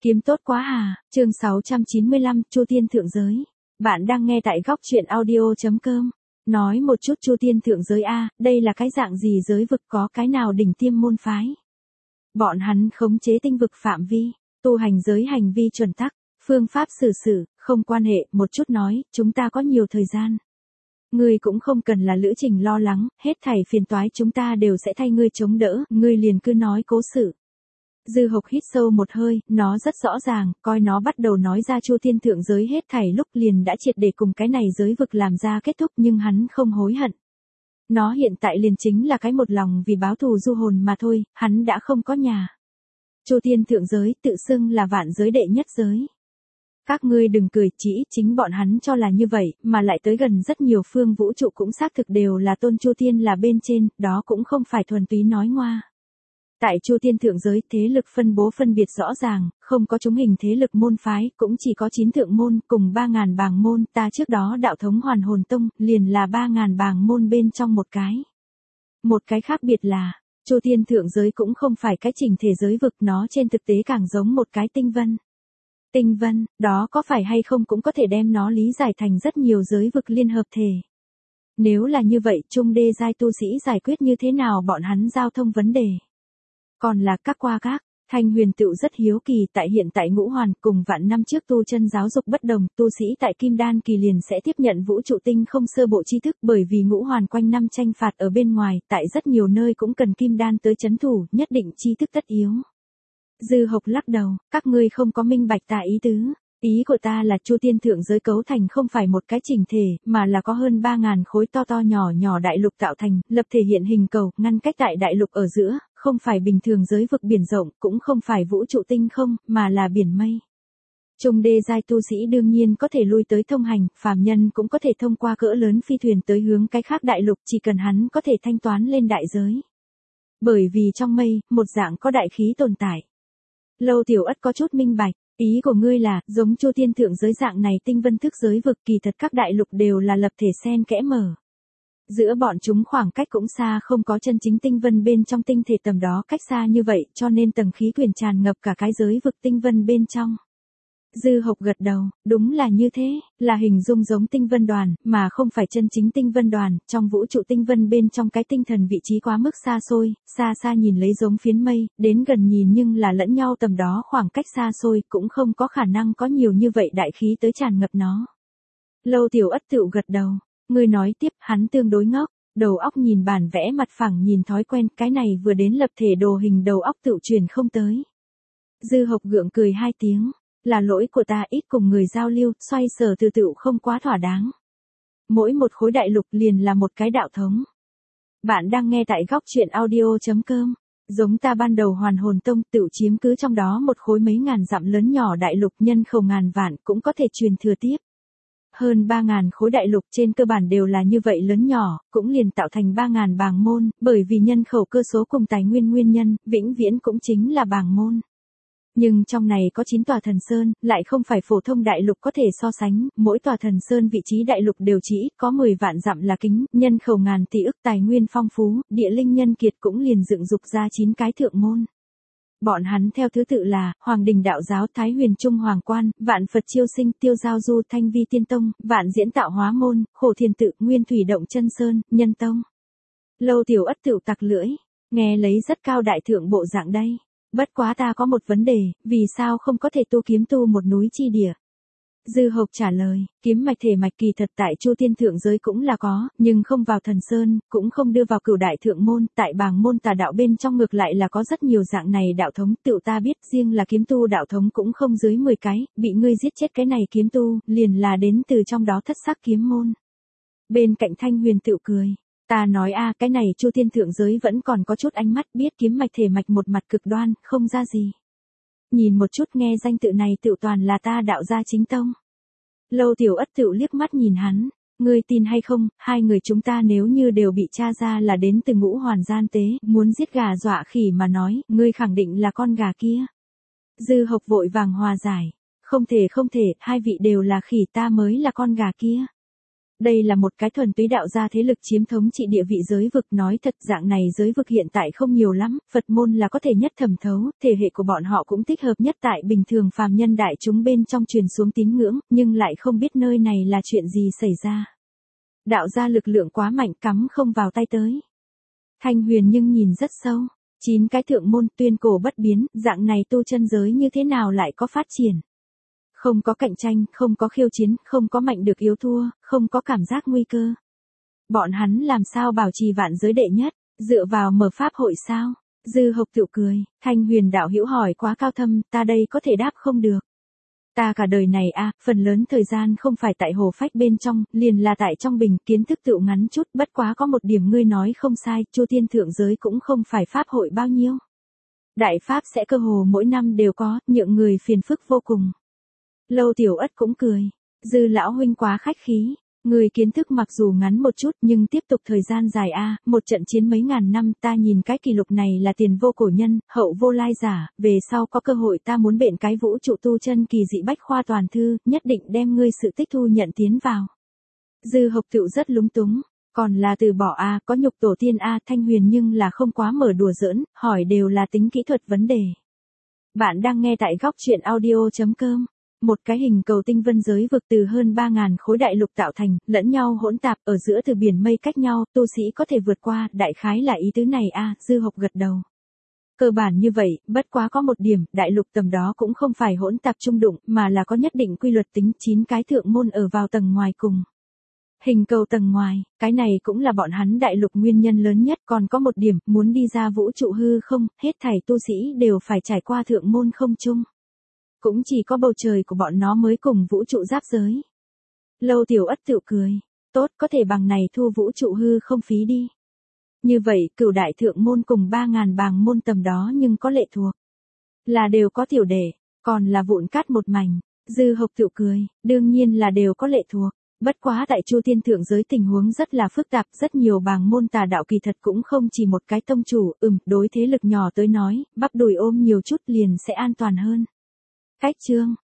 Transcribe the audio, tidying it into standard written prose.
Kiếm tốt quá à, chương 695, Chu Tiên Thượng Giới. Bạn đang nghe tại góc truyện audio.com. Nói một chút Chu Tiên Thượng Giới a, đây là cái dạng gì giới vực, có cái nào đỉnh tiêm môn phái? Bọn hắn khống chế tinh vực phạm vi, tu hành giới hành vi chuẩn tắc, phương pháp xử sự, không quan hệ, một chút nói, chúng ta có nhiều thời gian. Ngươi cũng không cần là lữ trình lo lắng, hết thảy phiền toái chúng ta đều sẽ thay ngươi chống đỡ, ngươi liền cứ nói cố sự. Dư Hộc hít sâu một hơi, nó rất rõ ràng, coi nó bắt đầu nói ra Chu Tiên Thượng Giới hết thảy lúc liền đã triệt để cùng cái này giới vực làm ra kết thúc, nhưng hắn không hối hận. Nó hiện tại liền chính là cái một lòng vì báo thù du hồn mà thôi, hắn đã không có nhà. Chu Tiên Thượng Giới tự xưng là vạn giới đệ nhất giới. Các ngươi đừng cười, chỉ chính bọn hắn cho là như vậy, mà lại tới gần rất nhiều phương vũ trụ cũng xác thực đều là tôn Chu Tiên là bên trên, đó cũng không phải thuần túy nói ngoa. Tại Chu Tiên Thượng Giới, thế lực phân bố phân biệt rõ ràng, không có chúng hình thế lực môn phái, cũng chỉ có 9 thượng môn, cùng 3.000 bàng môn, ta trước đó đạo thống Hoàn Hồn Tông, liền là 3.000 bàng môn bên trong một cái. Một cái khác biệt là, Chu Tiên Thượng Giới cũng không phải cái chỉnh thể giới vực, nó trên thực tế càng giống một cái tinh vân. Tinh vân, đó có phải hay không cũng có thể đem nó lý giải thành rất nhiều giới vực liên hợp thể. Nếu là như vậy, trung đê giai tu sĩ giải quyết như thế nào bọn hắn giao thông vấn đề? Còn là các qua các, Thanh Huyền Tựu rất hiếu kỳ, tại hiện tại Ngũ Hoàn cùng vạn năm trước tu chân giáo dục bất đồng, tu sĩ tại Kim Đan kỳ liền sẽ tiếp nhận vũ trụ tinh không sơ bộ tri thức, bởi vì Ngũ Hoàn quanh năm tranh phạt ở bên ngoài, tại rất nhiều nơi cũng cần Kim Đan tới chấn thủ, nhất định tri thức tất yếu. Dư Hộc lắc đầu, các ngươi không có minh bạch ta ý tứ. Ý của ta là Chu Tiên Thượng Giới cấu thành không phải một cái chỉnh thể, mà là có hơn 3.000 khối to to nhỏ nhỏ đại lục tạo thành, lập thể hiện hình cầu, ngăn cách tại đại lục ở giữa, không phải bình thường giới vực biển rộng, cũng không phải vũ trụ tinh không, mà là biển mây. Trung đê giai tu sĩ đương nhiên có thể lui tới thông hành, phàm nhân cũng có thể thông qua cỡ lớn phi thuyền tới hướng cái khác đại lục, chỉ cần hắn có thể thanh toán lên đại giới. Bởi vì trong mây, một dạng có đại khí tồn tại. Lâu Tiểu Ất có chút minh bạch. Ý của ngươi là, giống Chu Tiên Thượng Giới dạng này tinh vân thức giới vực, kỳ thật các đại lục đều là lập thể xen kẽ mở. Giữa bọn chúng khoảng cách cũng xa, không có chân chính tinh vân bên trong tinh thể tầm đó cách xa như vậy, cho nên tầng khí quyển tràn ngập cả cái giới vực tinh vân bên trong. Dư Hộc gật đầu, đúng là như thế, là hình dung giống tinh vân đoàn, mà không phải chân chính tinh vân đoàn, trong vũ trụ tinh vân bên trong cái tinh thần vị trí quá mức xa xôi, xa xa nhìn lấy giống phiến mây, đến gần nhìn nhưng là lẫn nhau tầm đó khoảng cách xa xôi, cũng không có khả năng có nhiều như vậy đại khí tới tràn ngập nó. Lâu Tiểu Ất tựu gật đầu, người nói tiếp, hắn tương đối ngốc, đầu óc nhìn bản vẽ mặt phẳng nhìn thói quen, cái này vừa đến lập thể đồ hình đầu óc tựu truyền không tới. Dư Hộc gượng cười 2 tiếng. Là lỗi của ta ít cùng người giao lưu, xoay sở từ tựu không quá thỏa đáng. Mỗi một khối đại lục liền là một cái đạo thống. Bạn đang nghe tại góc truyện audio.com. Giống ta ban đầu Hoàn Hồn Tông tựu chiếm cứ trong đó một khối mấy ngàn dặm lớn nhỏ đại lục, nhân khẩu ngàn vạn cũng có thể truyền thừa tiếp. Hơn 3.000 khối đại lục trên cơ bản đều là như vậy lớn nhỏ, cũng liền tạo thành 3.000 bàng môn, bởi vì nhân khẩu cơ số cùng tài nguyên nguyên nhân, vĩnh viễn cũng chính là bàng môn. Nhưng trong này có 9 tòa thần sơn, lại không phải phổ thông đại lục có thể so sánh, mỗi tòa thần sơn vị trí đại lục đều chỉ có 10 vạn dặm là kính, nhân khẩu ngàn tỷ ức, tài nguyên phong phú, địa linh nhân kiệt cũng liền dựng dục ra 9 cái thượng môn. Bọn hắn theo thứ tự là, Hoàng Đình Đạo Giáo, Thái Huyền Trung Hoàng Quan, Vạn Phật Chiêu Sinh, Tiêu Giao Du, Thanh Vi Tiên Tông, Vạn Diễn Tạo Hóa Môn, Khổ Thiền Tự, Nguyên Thủy Động Chân Sơn, Nhân Tông. Lâu Tiểu Ất tựu tặc lưỡi, nghe lấy rất cao đại thượng bộ dạng đây. Bất quá ta có một vấn đề, vì sao không có thể tu kiếm tu một núi chi địa? Dư Hộc trả lời, kiếm mạch thể mạch kỳ thật tại Chu Tiên Thượng Giới cũng là có, nhưng không vào thần sơn, cũng không đưa vào cửu đại thượng môn, tại bàng môn tà đạo bên trong ngược lại là có rất nhiều dạng này đạo thống, tựu ta biết riêng là kiếm tu đạo thống cũng không dưới 10 cái, bị ngươi giết chết cái này kiếm tu, liền là đến từ trong đó thất sắc kiếm môn. Bên cạnh Thanh Huyền Tựu cười. Ta nói cái này Chu Tiên Thượng Giới vẫn còn có chút ánh mắt, biết kiếm mạch thể mạch một mặt cực đoan, không ra gì. Nhìn một chút nghe danh tự này tựu toàn là ta đạo gia chính tông. Lâu Tiểu Ất tựu liếc mắt nhìn hắn, ngươi tin hay không, hai người chúng ta nếu như đều bị tra ra là đến từ Ngũ Hoàn gian tế, muốn giết gà dọa khỉ mà nói, ngươi khẳng định là con gà kia. Dư Hộc vội vàng hòa giải, không thể, hai vị đều là khỉ, ta mới là con gà kia. Đây là một cái thuần túy đạo gia thế lực chiếm thống trị địa vị giới vực, nói thật dạng này giới vực hiện tại không nhiều lắm, Phật môn là có thể nhất thẩm thấu, thể hệ của bọn họ cũng thích hợp nhất tại bình thường phàm nhân đại chúng bên trong truyền xuống tín ngưỡng, nhưng lại không biết nơi này là chuyện gì xảy ra. Đạo gia lực lượng quá mạnh cắm không vào tay tới. Thanh Huyền nhưng nhìn rất sâu, 9 cái thượng môn tuyên cổ bất biến, dạng này tu chân giới như thế nào lại có phát triển. Không có cạnh tranh, không có khiêu chiến, không có mạnh được yếu thua, không có cảm giác nguy cơ. Bọn hắn làm sao bảo trì vạn giới đệ nhất, dựa vào mở pháp hội sao? Dư Hộc tự cười, Thanh Huyền đạo hữu hỏi quá cao thâm, ta đây có thể đáp không được. Ta cả đời này phần lớn thời gian không phải tại hồ phách bên trong, liền là tại trong bình, kiến thức tựu ngắn chút, bất quá có một điểm ngươi nói không sai, Chu Thiên thượng giới cũng không phải pháp hội bao nhiêu. Đại pháp sẽ cơ hồ mỗi năm đều có, nhượng người phiền phức vô cùng. Lâu Tiểu Ất cũng cười, Dư lão huynh quá khách khí, người kiến thức mặc dù ngắn một chút nhưng tiếp tục thời gian dài một trận chiến mấy ngàn năm, ta nhìn cái kỷ lục này là tiền vô cổ nhân, hậu vô lai giả, về sau có cơ hội ta muốn bện cái vũ trụ tu chân kỳ dị bách khoa toàn thư, nhất định đem ngươi sự tích thu nhận tiến vào. Dư Hộc Tựu rất lúng túng, còn là từ bỏ có nhục tổ tiên Thanh Huyền nhưng là không quá mở đùa giỡn, hỏi đều là tính kỹ thuật vấn đề. Bạn đang nghe tại góc truyện audio.com. Một cái hình cầu tinh vân giới vực từ hơn 3.000 khối đại lục tạo thành, lẫn nhau hỗn tạp, ở giữa từ biển mây cách nhau, tu sĩ có thể vượt qua, đại khái là ý tứ này Dư Hộc gật đầu. Cơ bản như vậy, bất quá có một điểm, đại lục tầm đó cũng không phải hỗn tạp trung đụng, mà là có nhất định quy luật tính, 9 cái thượng môn ở vào tầng ngoài cùng. Hình cầu tầng ngoài, cái này cũng là bọn hắn đại lục nguyên nhân lớn nhất, còn có một điểm, muốn đi ra vũ trụ hư không, hết thảy tu sĩ đều phải trải qua thượng môn không chung. Cũng chỉ có bầu trời của bọn nó mới cùng vũ trụ giáp giới. Lâu Tiểu Ất tự cười, tốt, có thể bằng này thu vũ trụ hư không phí đi. Như vậy, cửu đại thượng môn cùng 3.000 bàng môn tầm đó nhưng có lệ thuộc. Là đều có tiểu đệ, còn là vụn cát một mảnh. Dư Hộc tự cười, đương nhiên là đều có lệ thuộc. Bất quá tại Chu Thiên thượng giới tình huống rất là phức tạp, rất nhiều bàng môn tà đạo kỳ thật cũng không chỉ một cái tông chủ, đối thế lực nhỏ tới nói, bắp đùi ôm nhiều chút liền sẽ an toàn hơn. Cách chương